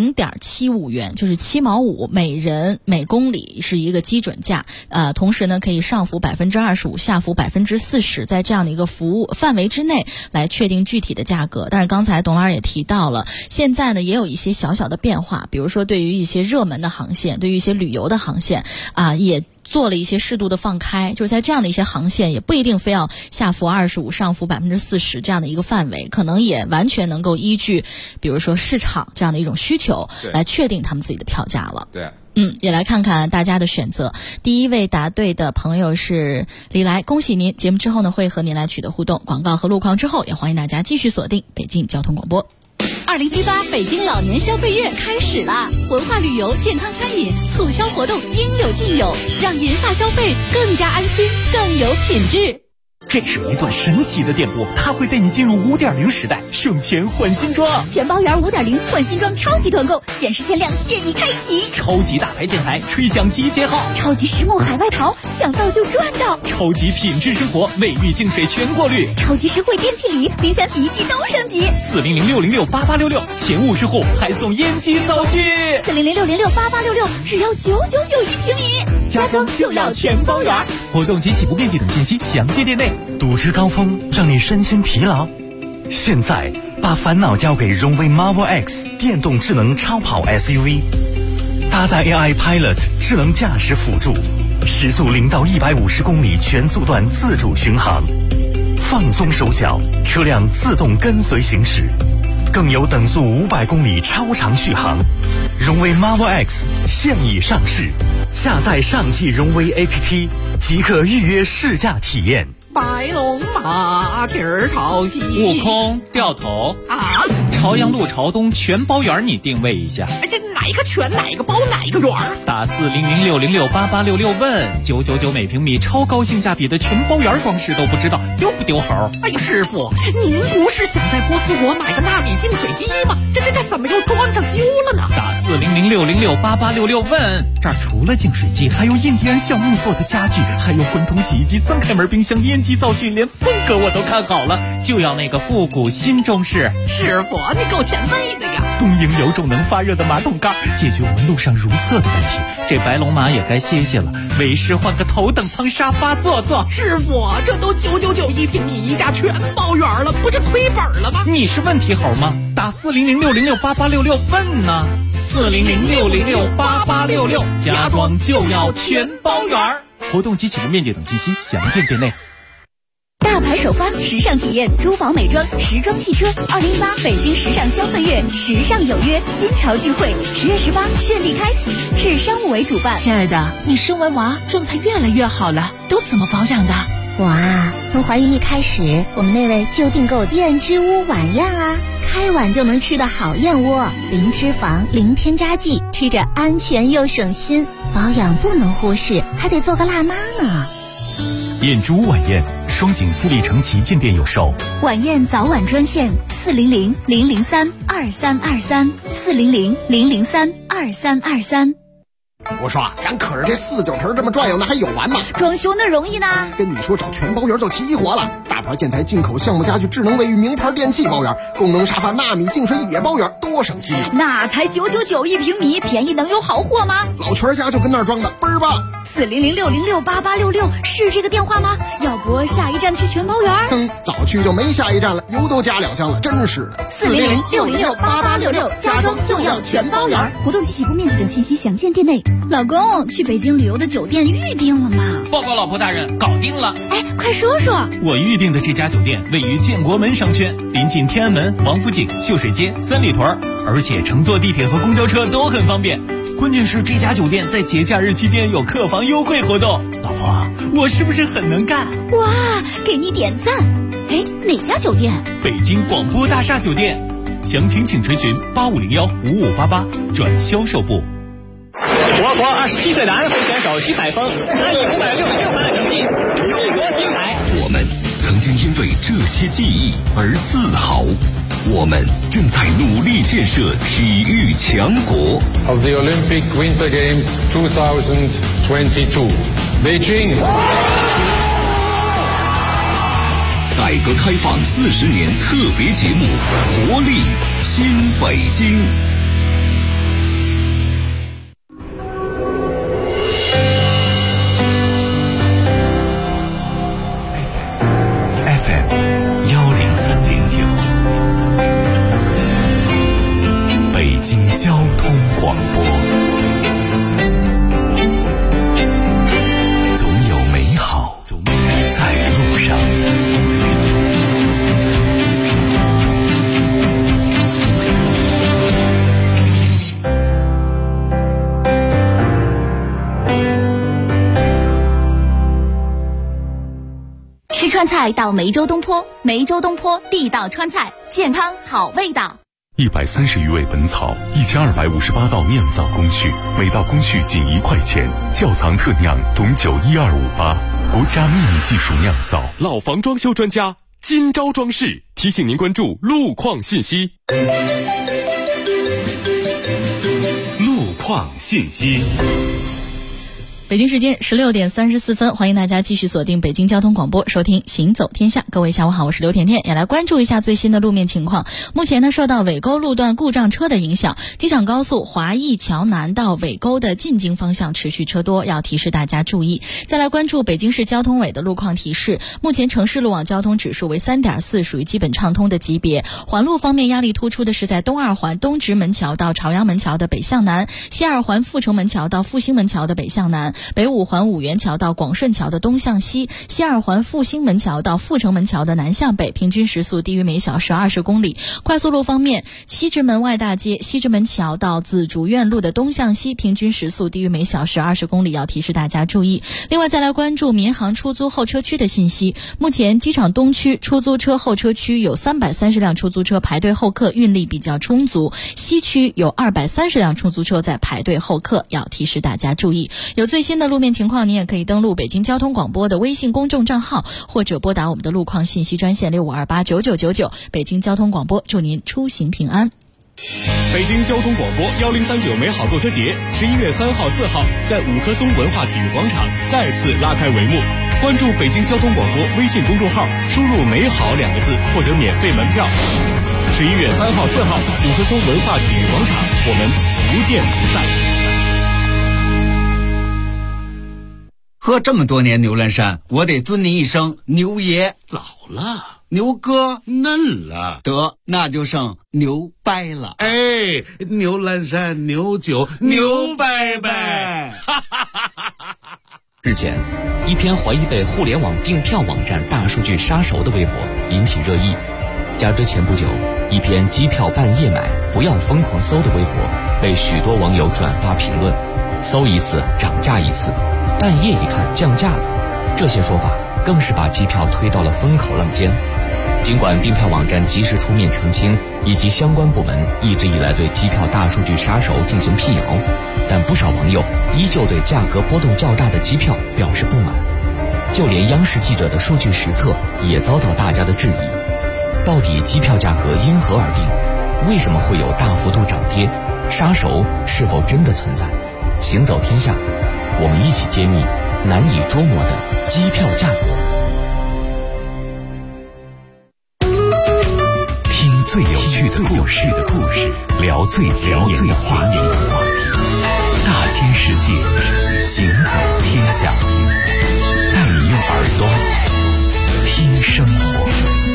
0.75元，就是7毛5每人每公里是一个基准价。同时呢可以上浮25%，下浮40%，在这样的一个服务范围之内来确定具体的价格。但是刚才董老师也提到了，现在呢也有一些小小的变化，比如说对于一些热门的航线，对于一些旅游的航线也做了一些适度的放开，就是在这样的一些航线也不一定非要下浮25%上浮40%这样的一个范围，可能也完全能够依据比如说市场这样的一种需求来确定他们自己的票价了。 对， 也来看看大家的选择。第一位答对的朋友是李来，恭喜您！节目之后呢会和您来取得互动，广告和路况之后也欢迎大家继续锁定北京交通广播。 2018北京老年消费月开始啦！文化旅游、健康餐饮促销活动应有尽有，让银发消费更加安心、更有品质。 这是一段神奇的电波，它会带你进入5.0时代，省钱换新装。 全包圆5.0换新装超级团购，限时限量现已开启。 超级大牌建材，吹响集结号。 超级实木海外淘，想到就赚到。 超级品质生活，卫浴净水全过滤。 超级实惠电器礼，冰箱、洗衣机都升级。 400-606-8866，前50户还送烟机灶具。 400-606-8866，只要999一平米。 家装就要全包圆。活动及起步面积等信息详见店内。堵车高峰让你身心疲劳，现在把烦恼交给荣威 Marvel X 电动智能超跑 SUV， 搭载 AI Pilot 智能驾驶辅助，时速0到150公里全速段自主巡航，放松手脚，车辆自动跟随行驶，更有等速500公里超长续航。荣威 Marvel X 现已上市，下载上汽荣威 APP 即可预约试驾体验。 白龙马蹄儿朝西， 悟空掉头啊！ 朝阳路朝东全包圆，你定位一下。 这哪一个全哪一个包哪一个圆？ 打4006068866问999每平米，超高性价比的全包圆装饰都不知道丢不丢猴？ 哎呀，师傅，您不是想在波斯国买个纳米净水机吗？这怎么又装上修了呢？ 打4006068866问，这儿除了净水机，还有印第安橡木做的家具，还有滚筒洗衣机、增开门冰箱、烟机灶具，连风格我都看好了，就要那个复古新中式。 师傅，你够前辈的呀！ 东营有种能发热的马桶盖，解决我们路上如厕的问题。这白龙马也该歇歇了，为师换个头等舱沙发坐坐。 师傅，这都999一平米，一家全包圆了，不是亏本了吗？ 你是问题猴吗？打4006068866问呢，4006068866，家装就要全包圆。活动及起步面积等信息详见店内。 大牌首发，时尚体验，珠宝美妆，时装汽车，2018北京时尚消费月，时尚有约，新潮聚会，10月18顺利开启，市商务委主办。 亲爱的，你生完娃状态越来越好了，都怎么保养的？ 我啊，从怀孕一开始，我们那位就订购燕之屋晚宴啊，开碗就能吃的好燕窝，零脂肪，零添加剂，吃着安全又省心。保养不能忽视，还得做个辣妈呢。 燕之屋晚宴，双井富力城旗舰店有售。 晚宴早晚专线400-003-2323，400-003-2323。 我说咱可是这4九城这么转悠，那还有完吗？ 装修那容易呢。 跟你说找全包圆就齐活了，大牌建材、进口项目家具、智能卫浴、名牌电器包圆，功能沙发、纳米净水也包圆，多省心啊！ 那才999一平米，便宜能有好货吗？ 老全家就跟那儿装的，倍儿棒。 40006068866是这个电话吗？要不下一站去全包圆？ 早去就没下一站了，油都加2箱了，真是。 40006068866，家装就要全包圆。活动及起步面积等信息详见店内。老公，去北京旅游的酒店预定了吗？ 报告老婆大人，搞定了。 哎，快说说。 我预定的这家酒店位于建国门商圈，临近天安门、王府井、秀水街、三里屯，而且乘坐地铁和公交车都很方便。关键是这家酒店在节假日期间有客房优惠活动。老婆，我是不是很能干？ 哇，给你点赞。哎，哪家酒店？ 北京广播大厦酒店。详情请垂询8501-5588转销售部。 我国27岁男飞选手徐海峰以566分的成绩荣夺金牌。 我们曾经因为这些记忆而自豪，我们正在努力建设体育强国。 Of the Olympic Winter Games 2022, Beijing. 改革开放40年特别节目，活力新北京。 FM 103.9，北京交通广播。总有美好在路上。 吃川菜到梅州东坡，梅州东坡地道川菜，健康好味道。 130余味本草，1258道酿造工序，每道工序仅1块钱。窖藏特酿董酒12588，国家秘密技术酿造。 老房装修专家金招装饰提醒您关注路况信息。 路况信息。 北京时间16点34分，欢迎大家继续锁定北京交通广播，收听行走天下。各位下午好，我是刘甜甜，也来关注一下最新的路面情况。目前呢，受到尾沟路段故障车的影响，机场高速华谊桥南到尾沟的进京方向持续车多，要提示大家注意。再来关注北京市交通委的路况提示，目前城市路网交通指数为 3.4， 属于基本畅通的级别。环路方面压力突出的是在东二环东直门桥到朝阳门桥的北向南，西二环阜成门桥到复兴门桥的北向南，北五环五元桥到广顺桥的东向西，西二环复兴门桥到阜成门桥的南向北，平均时速低于每小时20公里。快速路方面，西直门外大街西直门桥到紫竹院路的东向西，平均时速低于每小时20公里，要提示大家注意。另外再来关注民航出租候车区的信息，目前机场东区出租车候车区有330辆出租车排队候客，运力比较充足，西区有230辆出租车在排队候客，要提示大家注意。有最新的路面情况，您也可以登录北京交通广播的微信公众账号，或者拨打我们的路况信息专线65289999。北京交通广播祝您出行平安。 北京交通广播1039美好购车节11月3号、4号在五棵松文化体育广场再次拉开帷幕。关注北京交通广播微信公众号，输入美好2个字获得免费门票。11月3号、4号五棵松文化体育广场，我们不见不散。 喝这么多年牛栏山，我得尊您一声牛爷。 老了， 牛哥嫩了， 得那就剩牛掰了。 哎，牛栏山牛酒牛掰掰。 日前，一篇怀疑被互联网订票网站大数据杀熟的微博引起热议。加之前不久，一篇机票半夜买不要疯狂搜的微博被许多网友转发评论，搜一次涨价一次，半夜一看降价了，这些说法更是把机票推到了风口浪尖。尽管订票网站及时出面澄清，以及相关部门一直以来对机票大数据杀熟进行辟谣，但不少网友依旧对价格波动较大的机票表示不满。就连央视记者的数据实测也遭到大家的质疑。到底机票价格因何而定？为什么会有大幅度涨跌？杀熟是否真的存在？行走天下，我们一起揭秘难以捉摸的机票价格。 听最有趣的故事，聊最前沿的话题。大千世界，行走天下，带你用耳朵听生活。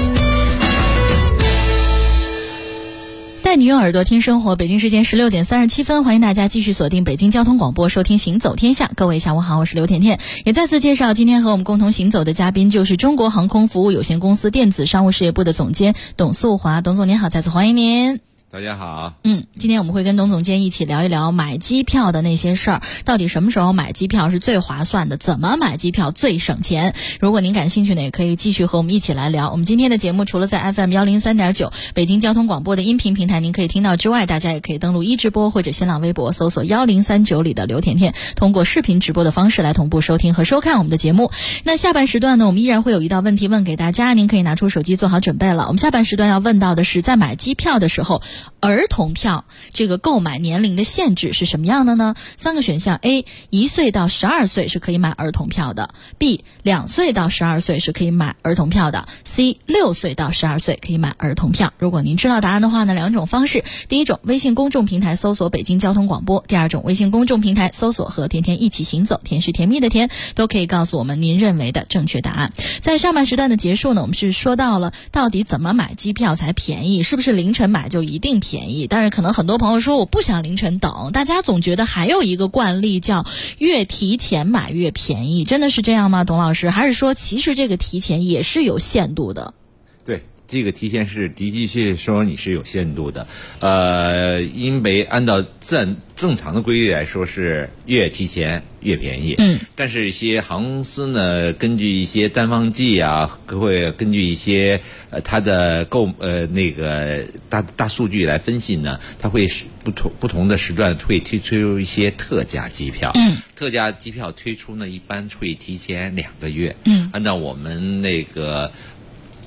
带你用耳朵听生活。北京时间16点37分，欢迎大家继续锁定北京交通广播，收听行走天下。各位下午好，我是刘甜甜。也再次介绍今天和我们共同行走的嘉宾，就是中国航空服务有限公司电子商务事业部的总监董素华。董总您好，再次欢迎您。 大家好。 今天我们会跟董总监一起聊一聊买机票的那些事儿，到底什么时候买机票是最划算的，怎么买机票最省钱。如果您感兴趣呢，也可以继续和我们一起来聊。我们今天的节目除了在 FM 103.9北京交通广播的音频平台您可以听到之外，大家也可以登录一直播或者新浪微博搜索1039里的刘甜甜，通过视频直播的方式来同步收听和收看我们的节目。那下半时段呢，我们依然会有一道问题问给大家，您可以拿出手机做好准备了。我们下半时段要问到的是，在买机票的时候，儿童票这个购买年龄的限制是什么样的呢？3个选项 A 1岁到12岁是可以买儿童票的， B 2岁到12岁是可以买儿童票的， C 6岁到12岁可以买儿童票。如果您知道答案的话呢，2种方式，第一种微信公众平台搜索北京交通广播，第二种微信公众平台搜索和甜甜一起行走，甜是甜蜜的甜，都可以告诉我们您认为的正确答案。在上半时段的结束呢，我们是说到了到底怎么买机票才便宜，是不是凌晨买就一定便宜？但是可能很多朋友说我不想凌晨等，大家总觉得还有一个惯例叫越提前买越便宜，真的是这样吗，董老师？还是说其实这个提前也是有限度的？ 对，这个提前是的确说你是有限度的，因为按照正常的规律来说是越提前越便宜。但是一些航空公司呢，根据一些单方季啊，会根据一些它的大数据来分析呢，它会不同的时段会推出一些特价机票。特价机票推出呢，一般会提前2个月。按照我们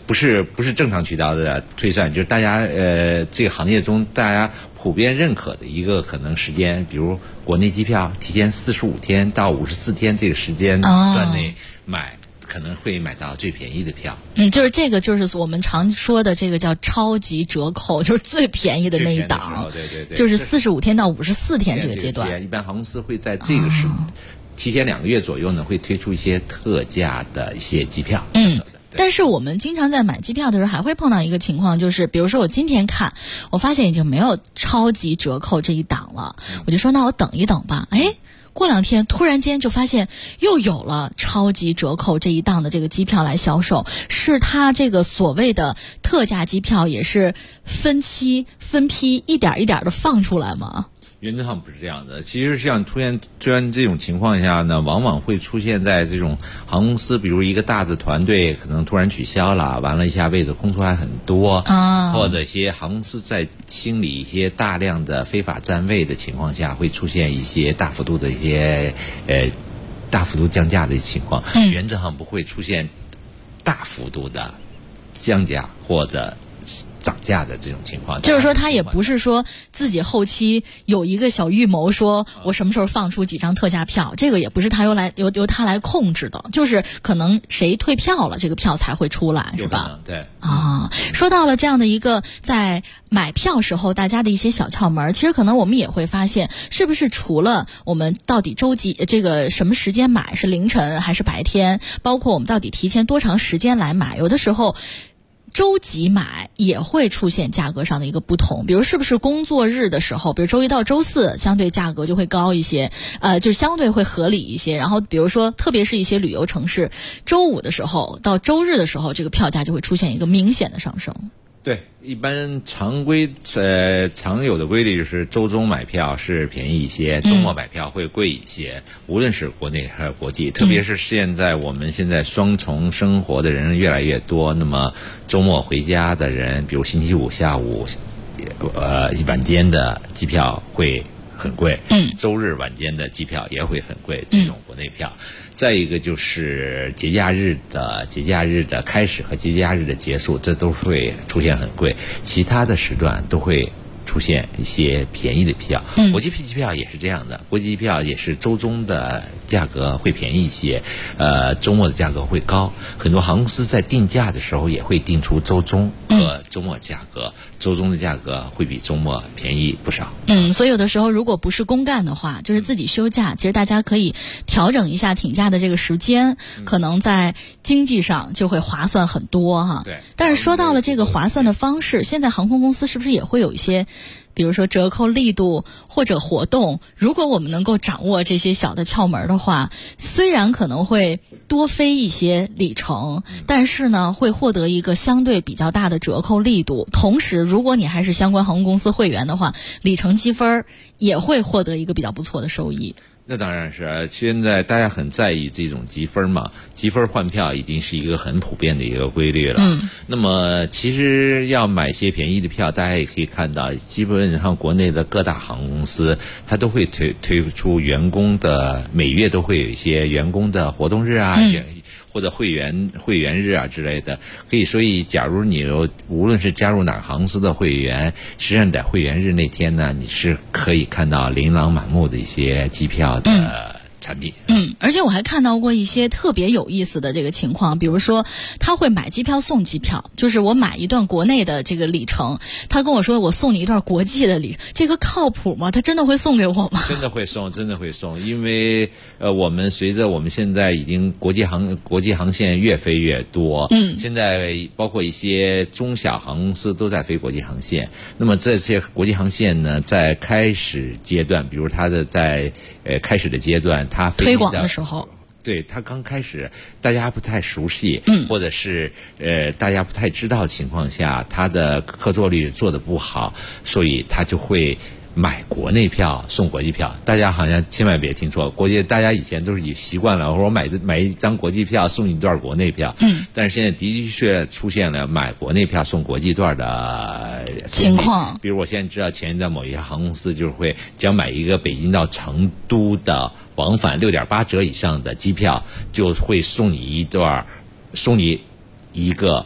不是正常渠道的推算，就是大家这个行业中大家普遍认可的一个可能时间，比如国内机票提前45天到54天这个时间段内买，可能会买到最便宜的票。 就是这个就是我们常说的这个叫超级折扣，就是最便宜的那一档， 对， 就是45天到54天这个阶段。 一般航空公司会在这个提前2个月左右呢，会推出一些特价的一些机票。 但是我们经常在买机票的时候还会碰到一个情况，就是比如说我今天看，我发现已经没有超级折扣这一档了，我就说那我等一等吧。过2天突然间就发现又有了超级折扣这一档的这个机票来销售，是它这个所谓的特价机票也是分期分批一点一点的放出来吗？ 原则上不是这样的。其实像突然这种情况下呢，往往会出现在这种航空公司，比如一个大的团队可能突然取消了，完了一下位置空出来很多，或者一些航空公司在清理一些大量的非法占位的情况下，会出现一些大幅度的一些大幅度降价的情况。原则上不会出现大幅度的降价或者涨价的这种情况， 就是说他也不是说自己后期有一个小预谋，说我什么时候放出几张特价票，这个也不是他由他来控制的，就是可能谁退票了，这个票才会出来，是吧？ 对说到了这样的一个在买票时候大家的一些小窍门，其实可能我们也会发现，是不是除了我们到底周几这个什么时间买，是凌晨还是白天，包括我们到底提前多长时间来买，有的时候周几买也会出现价格上的一个不同，比如是不是工作日的时候，比如周一到周四相对价格就会高一些，就是相对会合理一些。然后比如说特别是一些旅游城市，周五的时候到周日的时候，这个票价就会出现一个明显的上升。 对，一般常有的规律就是周中买票是便宜一些，周末买票会贵一些，无论是国内还是国际。特别是我们现在双重生活的人越来越多，那么周末回家的人，比如星期五下午晚间的机票会很贵，周日晚间的机票也会很贵，这种国内票。再一个就是节假日的开始和节假日的结束，这都会出现很贵，其他的时段都会出现一些便宜的票。国际机票也是这样的，国际机票也是周中的价格会便宜一些，周末的价格会高。很多航空公司在定价的时候也会定出周中和周末价格，周中的价格会比周末便宜不少。 所以有的时候如果不是公干的话，就是自己休假，其实大家可以调整一下挺价的这个时间，可能在经济上就会划算很多哈。 对。 但是说到了这个划算的方式，现在航空公司是不是也会有一些比如说折扣力度或者活动，如果我们能够掌握这些小的窍门的话，虽然可能会多飞一些里程，但是呢会获得一个相对比较大的折扣力度。同时如果你还是相关航空公司会员的话，里程积分也会获得一个比较不错的收益。 那当然是，现在大家很在意这种积分嘛，积分换票已经是一个很普遍的一个规律了。那么其实要买些便宜的票，大家也可以看到，基本上国内的各大航空公司，它都会推出员工的，每月都会有一些员工的活动日啊，或者会员日啊之类的。所以假如你无论是加入哪个航空公司的会员，实际上在会员日那天呢，你是可以看到琳琅满目的一些机票的产品。 而且我还看到过一些特别有意思的这个情况，比如说他会买机票送机票，就是我买一段国内的这个里程，他跟我说我送你一段国际的里程，这个靠谱吗？他真的会送给我吗？ 真的会送，因为我们随着我们现在已经国际航线越飞越多，现在包括一些中小航空公司都在飞国际航线。那么这些国际航线呢，在开始阶段，比如它的在开始的阶段，它推广的时候， 对，它刚开始大家不太熟悉，或者是大家不太知道的情况下，它的客座率做得不好，所以它就会买国内票送国际票。大家好像千万别听错，大家以前都是以习惯了，我买一张国际票送一段国内票，但是现在的确出现了买国内票送国际段的情况。 比如我现在知道前一段某一家航空公司就是会，只要买一个北京到成都的往返6.8折以上的机票，就会送你一个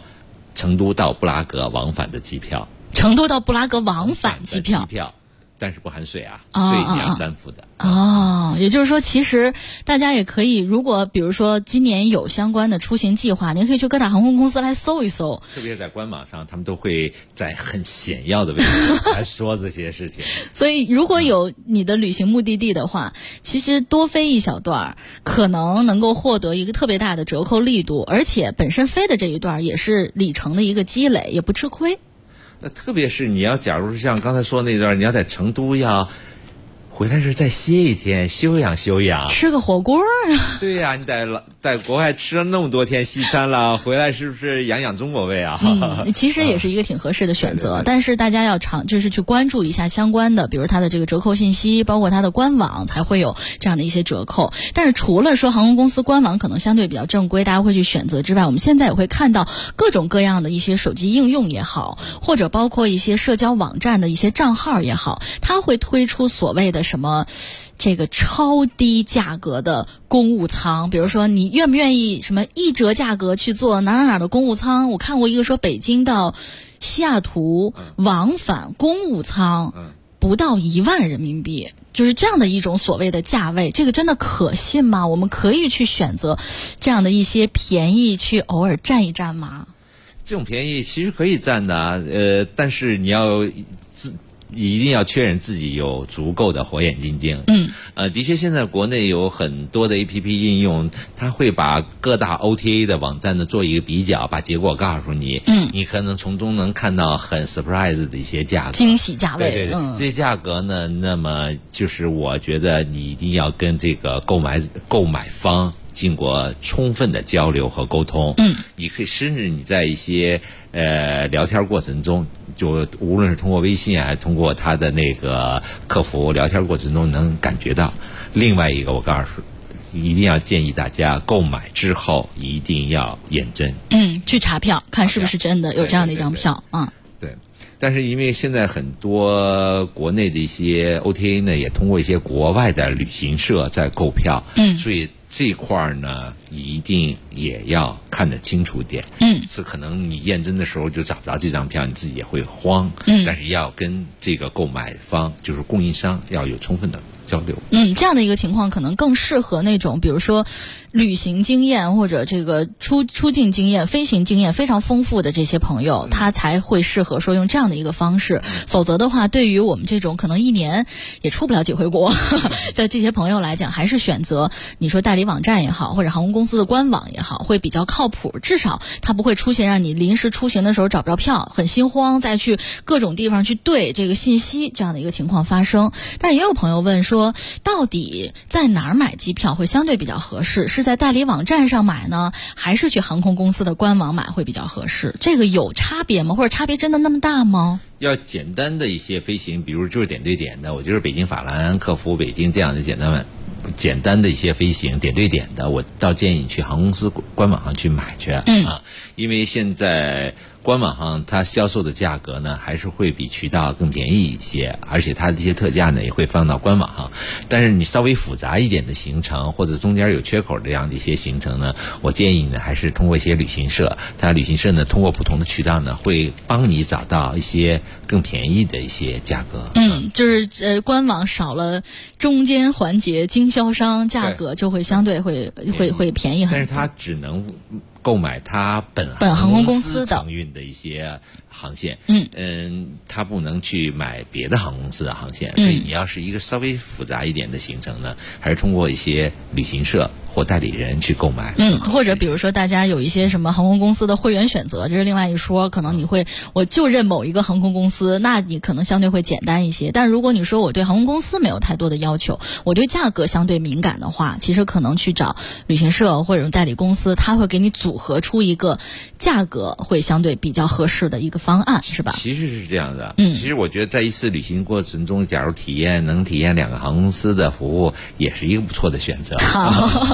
成都到布拉格往返的机票。 成都到布拉格往返机票， 但是不含税啊，税你要担负的。 也就是说，其实大家也可以，如果比如说今年有相关的出行计划，您可以去各大航空公司来搜一搜。 特别是在官网上，他们都会在很显要的位置来说这些事情。 所以，如果有你的旅行目的地的话，其实多飞一小段，可能能够获得一个特别大的折扣力度，而且本身飞的这一段也是里程的一个积累，也不吃亏。 特别是你要假如像刚才说那段，你要在成都要回来时再歇一天，休养休养， 吃个火锅啊。 对呀，你在国外吃了那么多天西餐了，回来是不是养养中国胃啊？ 其实也是一个挺合适的选择，对，但是大家要就是去关注一下相关的，比如它的这个折扣信息，包括它的官网，才会有这样的一些折扣。但是除了说航空公司官网可能相对比较正规，大家会去选择之外，我们现在也会看到各种各样的一些手机应用也好，或者包括一些社交网站的一些账号也好，它会推出所谓的什么这个超低价格的公务舱，比如说你愿不愿意什么1折价格去做哪的公务舱。我看过一个说北京到西雅图往返公务舱不到1万人民币，就是这样的一种所谓的价位，这个真的可信吗？我们可以去选择这样的一些便宜去偶尔占一占吗？ 这种便宜其实可以占的，但是你要一定要确认自己有足够的火眼金睛。的确，现在国内有很多的 APP 应用，它会把各大 OTA 的网站呢做一个比较，把结果告诉你。你可能从中能看到很 surprise 的一些价格， 惊喜价位。 对，这些价格呢，那么就是我觉得你一定要跟这个购买方经过充分的交流和沟通。你可以甚至你在一些聊天过程中，就无论是通过微信还是通过他的那个客服聊天过程中能感觉到。另外一个我告诉一定要建议大家购买之后一定要验真。 去查票看是不是真的有这样的一张票。 对，但是因为现在很多国内的一些 OTA 呢也通过一些国外的旅行社在购票，所以这块呢一定也要看得清楚点。这可能你验真的时候就找不着这张票，你自己也会慌。但是要跟这个购买方就是供应商要有充分的交流。 这样的一个情况可能更适合那种比如说旅行经验或者这个出境经验、飞行经验非常丰富的这些朋友，他才会适合说用这样的一个方式。否则的话，对于我们这种可能1年也出不了几回国的这些朋友来讲，还是选择你说代理网站也好，或者航空公司的官网也好，会比较靠谱。至少它不会出现让你临时出行的时候找不着票，很心慌，再去各种地方去对这个信息这样的一个情况发生。但也有朋友问说，到底在哪儿买机票会相对比较合适？是在代理网站上买呢，还是去航空公司的官网买会比较合适？这个有差别吗？或者差别真的那么大吗？ 要简单的一些飞行，比如就是点对点的，我就是北京法兰克福北京这样的简单的一些飞行点对点的，我倒建议你去航空公司官网上去买去。因为现在官网上它销售的价格呢还是会比渠道更便宜一些，而且它的一些特价呢也会放到官网上。但是你稍微复杂一点的行程或者中间有缺口这样的一些行程呢，我建议呢还是通过一些旅行社，它旅行社呢通过不同的渠道呢会帮你找到一些更便宜的一些价格。 就是官网少了中间环节，经销商价格就会相对会便宜很多。 但是它只能购买它本航空公司承运的一些航线。它不能去买别的航空公司的航线。所以你要是一个稍微复杂一点的行程呢，还是通过一些旅行社或代理人去购买。 或者比如说大家有一些什么航空公司的会员选择，这是另外一说，可能你会我就认某一个航空公司，那你可能相对会简单一些。但如果你说我对航空公司没有太多的要求，我对价格相对敏感的话，其实可能去找旅行社或者代理公司，他会给你组合出一个价格会相对比较合适的一个方案，是吧？ 其实是这样的。其实我觉得在一次旅行过程中，假如能体验2个航空公司的服务，也是一个不错的选择。 好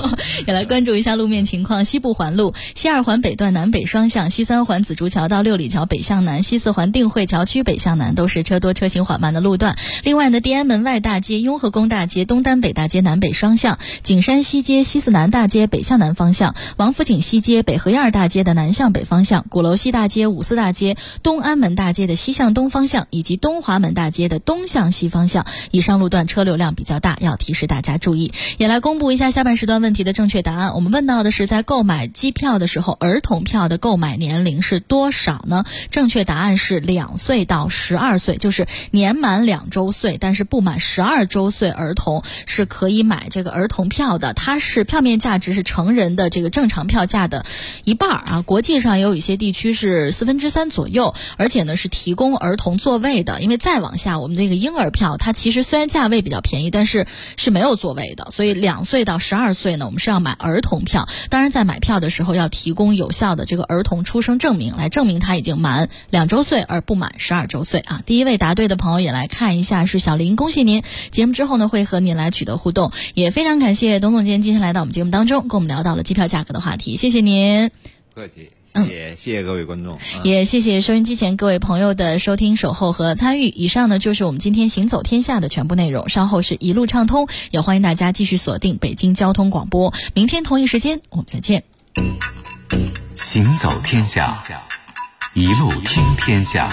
也来关注一下路面情况。西部环路西2环北段南北双向，西3环紫竹桥到六里桥北向南，西4环定慧桥区北向南都是车多车行缓慢的路段。另外呢，地安门外大街、雍和宫大街、东单北大街南北双向，景山西街、西四南大街北向南方向，王府井西街、北河沿大街的南向北方向，鼓楼西大街、五四大街、东安门大街的西向东方向，以及东华门大街的东向西方向，以上路段车流量比较大，要提示大家注意。也来公布一下下半时段问题的正确答案。我们问到的是，在购买机票的时候，儿童票的购买年龄是多少呢？正确答案是2岁到12岁，就是年满2周岁，但是不满12周岁儿童是可以买这个儿童票的。它是票面价值是成人的这个正常票价的一半啊，国际上也有一些地区是3/4左右，而且呢是提供儿童座位的。因为再往下，我们这个婴儿票，它其实虽然价位比较便宜，但是没有座位的，所以2岁到12岁呢，我们是要买儿童票。当然在买票的时候要提供有效的这个儿童出生证明，来证明他已经满2周岁而不满12周岁啊。第一位答对的朋友也来看一下是小林，恭喜您。节目之后呢会和您来取得互动，也非常感谢董总监今天来到我们节目当中，跟我们聊到了机票价格的话题，谢谢您。 客气。谢谢各位观众， 也谢谢收音机前各位朋友的收听、守候和参与。以上呢就是我们今天行走天下的全部内容，稍后是一路畅通，也欢迎大家继续锁定北京交通广播。明天同一时间我们再见。 行走天下，一路听天下。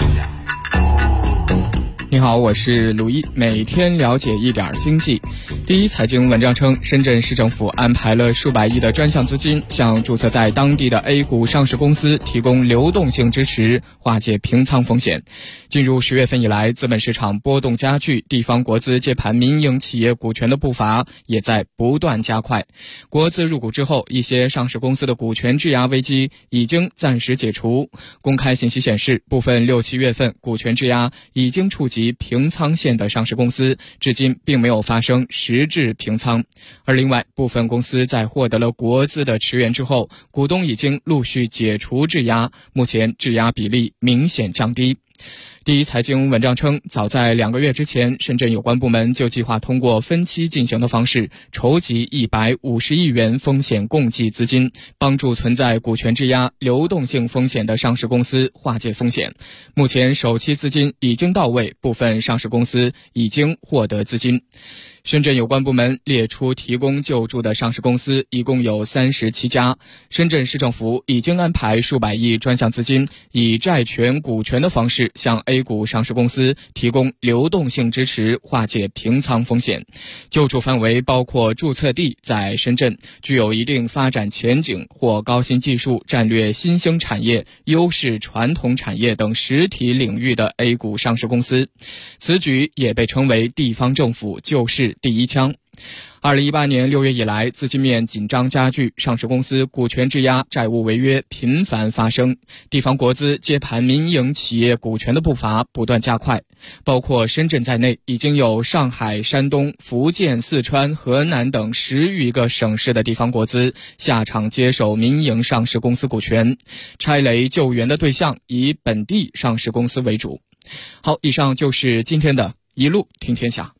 你好，我是鲁一，每天了解一点经济。第一财经文章称，深圳市政府安排了数百亿的专项资金，向注册在当地的 A 股上市公司提供流动性支持，化解平仓风险。进入10月份以来，资本市场波动加剧，地方国资接盘民营企业股权的步伐也在不断加快。国资入股之后，一些上市公司的股权质押危机已经暂时解除。公开信息显示，部分6、7月份股权质押已经触及平仓线的上市公司，至今并没有发生实质平仓。而另外部分公司在获得了国资的驰援之后，股东已经陆续解除质押，目前质押比例明显降低。第一财经文章称，早在2个月之前，深圳有关部门就计划通过分期进行的方式筹集150亿元风险共计资金，帮助存在股权质押、流动性风险的上市公司化解风险。目前首期资金已经到位，部分上市公司已经获得资金。深圳有关部门列出提供救助的上市公司一共有37家，深圳市政府已经安排数百亿专项资金，以债权、股权的方式向 A 股上市公司提供流动性支持，化解平仓风险。救助范围包括注册地在深圳、具有一定发展前景或高新技术、战略新兴产业、优势传统产业等实体领域的 A 股上市公司。此举也被称为地方政府救市第一枪。2018年6月以来，资金面紧张加剧，上市公司股权质押、债务违约频繁发生，地方国资接盘民营企业股权的步伐不断加快。包括深圳在内，已经有上海、山东、福建、四川、河南等10余个省市的地方国资下场接手民营上市公司股权，拆雷救援的对象以本地上市公司为主。好，以上就是今天的一路听天下。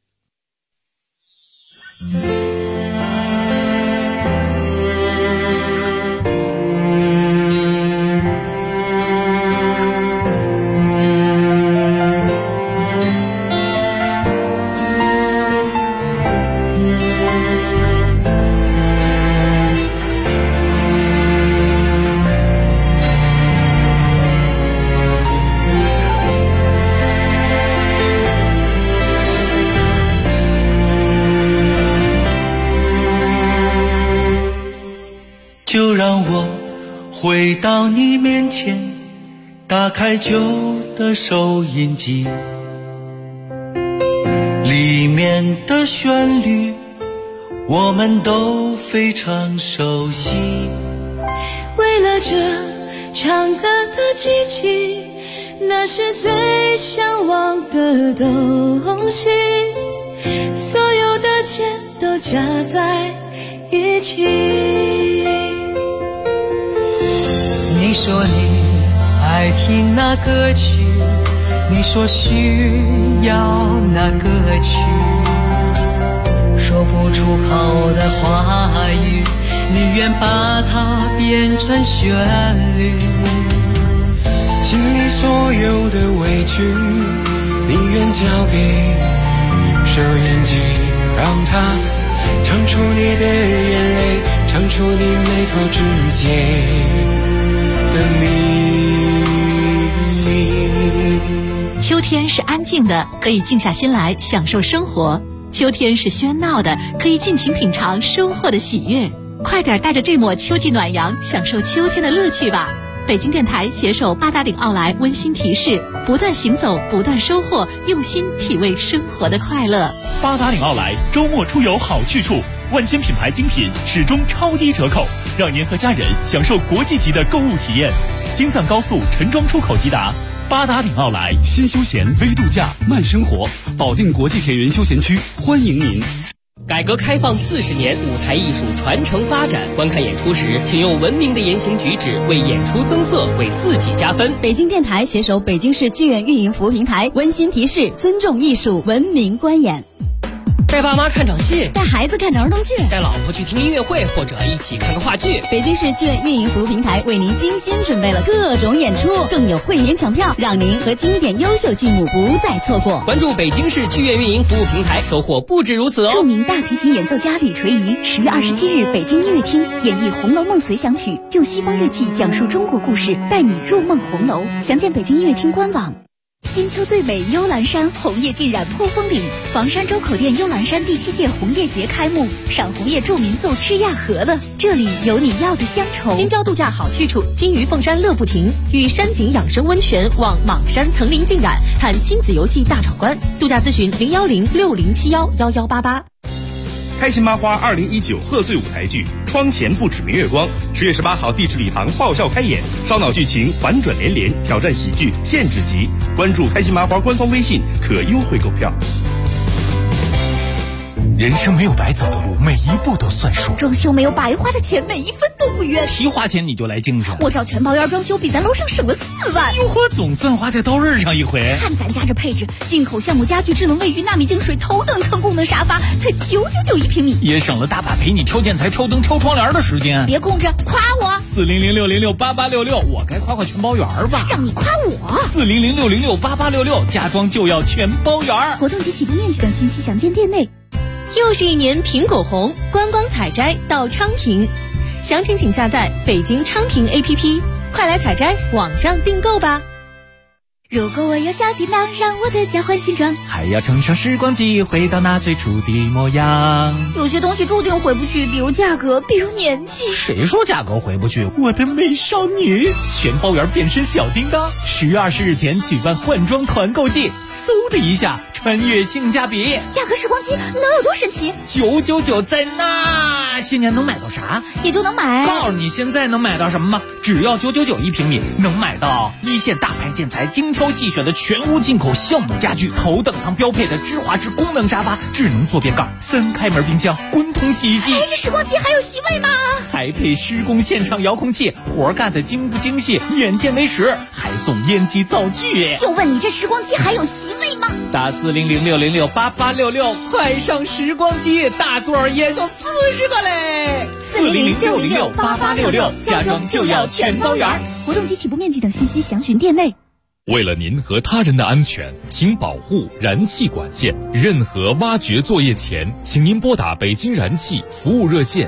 就让我回到你面前，打开旧的收音机，里面的旋律我们都非常熟悉。 为了这唱歌的机器，那是最向往的东西，所有的钱都加在一起。 你说你爱听那歌曲，你说需要那歌曲，说不出口的话语你愿把它变成旋律，心里所有的委屈你愿交给收音机，让它唱出你的眼泪，唱出你眉头之间的秘密。 秋天是安静的，可以静下心来享受生活；秋天是喧闹的，可以尽情品尝收获的喜悦。快点带着这抹秋季暖阳，享受秋天的乐趣吧！北京电台携手八达岭奥莱温馨提示：不断行走，不断收获，用心体味生活的快乐。 八达岭奥莱周末出游好去处，万千品牌精品始终超低折扣，让您和家人享受国际级的购物体验。京藏高速陈庄出口即达。八达岭奥莱， 新休闲微度假慢生活，保定国际田园休闲区欢迎您。 改革开放40年，舞台艺术传承发展。观看演出时，请用文明的言行举止为演出增色，为自己加分。 北京电台携手北京市剧院运营服务平台温馨提示：尊重艺术，文明观演。 带爸妈看场戏， 带孩子看儿童剧， 带老婆去听音乐会，或者一起看个话剧。 北京市剧院运营服务平台为您精心准备了各种演出，更有会员抢票，让您和经典优秀剧目不再错过。 关注北京市剧院运营服务平台，收获不止如此哦！ 著名大提琴演奏家李垂仪10月27日北京音乐厅演绎《红楼梦随想曲》，用西方乐器讲述中国故事，带你入梦红楼。详见北京音乐厅官网。金秋最美幽兰山，红叶尽染扑风岭。房山周口店幽兰山第7届红叶节开幕，赏红叶住民宿吃亚盒了，这里有你要的乡愁。 京郊度假好去处，金鱼凤山乐不停，与山景养生温泉望莽山层林尽染，探亲子游戏大闯关。度假咨询01060711188。 开心麻花2019贺岁舞台剧《窗前不止明月光》10月18号地质礼堂爆笑开演，烧脑剧情反转连连，挑战喜剧限制级。关注开心麻花官方微信可优惠购票。 人生没有白走的路，每一步都算数。 装修没有白花的钱，每一分都不冤。 提花钱你就来精神。 我找全包烟装修，比咱楼上省了4万。 哟呵，总算花在刀刃上一回。 看咱家这配置，进口橡木家具、智能卫浴、纳米净水、头等舱功能沙发，才999一平米， 也省了大把陪你挑建材、挑灯、挑窗帘的时间。 别空着，夸我 ！40060688866，我该夸全包圆吧？ 让你夸我 ！40060688866，家装就要全包圆。 活动及起步面积等信息详见店内。 又是一年苹果红，观光采摘到昌平，详情请下载北京昌平 APP， 快来采摘，网上订购吧。 如果我有小叮当，让我的家换新装， 还要乘上时光机，回到那最初的模样。 有些东西注定回不去，比如价格，比如年纪。 谁说价格回不去？我的美少女，全包圆变身小叮当，10月20日前举办换装团购季，嗖的一下穿越性价比。 价格时光机能有多神奇 ？999在那，现年能买到啥？ 也就能买。 告诉你现在能买到什么吗？只要999一平米，能买到一线大牌建材精挑细选的全屋进口橡木家具，头等舱标配的芝华士功能沙发，智能坐便盖，3开门冰箱，滚筒洗衣机。 这时光机还有席位吗？ 还配施工现场遥控器，活干的精不精细，眼见为实，还送烟机灶具。 就问你这时光机还有席位吗？ 打40060688866，快上时光机，大座也就40个嘞。 40060688866， 家装就要全包圆。 活动及起步面积等信息详询店内。 为了您和他人的安全，请保护燃气管线。任何挖掘作业前，请您拨打北京燃气服务热线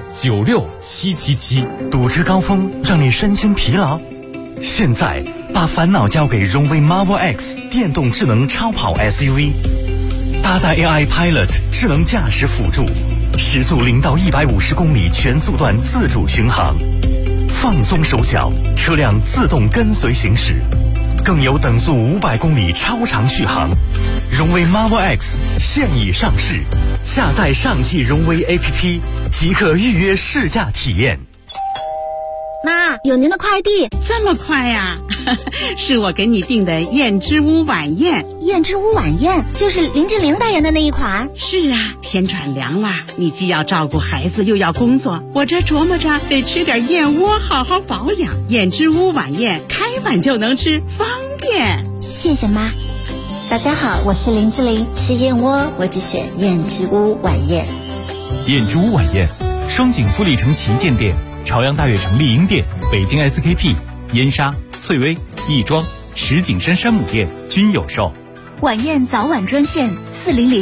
96777。 堵车高峰让你身心疲劳，现在把烦恼交给荣威 Marvel X 电动智能超跑 SUV， 搭载 AI Pilot 智能驾驶辅助，时速0到150公里全速段自主巡航，放松手脚，车辆自动跟随行驶。更有等速500公里超长续航。荣威 Marvel X 现已上市，下载上汽荣威 APP 即可预约试驾体验。 妈，有您的快递。 这么快呀？是我给你订的燕之屋晚宴。 燕之屋晚宴就是林志玲代言的那一款。 是啊，天转凉了，你既要照顾孩子又要工作，我这琢磨着得吃点燕窝好好保养。燕之屋晚宴开碗就能吃，方便。 谢谢妈。大家好，我是林志玲，吃燕窝我只选燕之屋晚宴。 燕之屋晚宴双井富力城旗舰店、朝阳大悦城丽婴店、北京 SKP、燕莎、翠微、亦庄、石景山山姆店均有售。 晚宴早晚专线400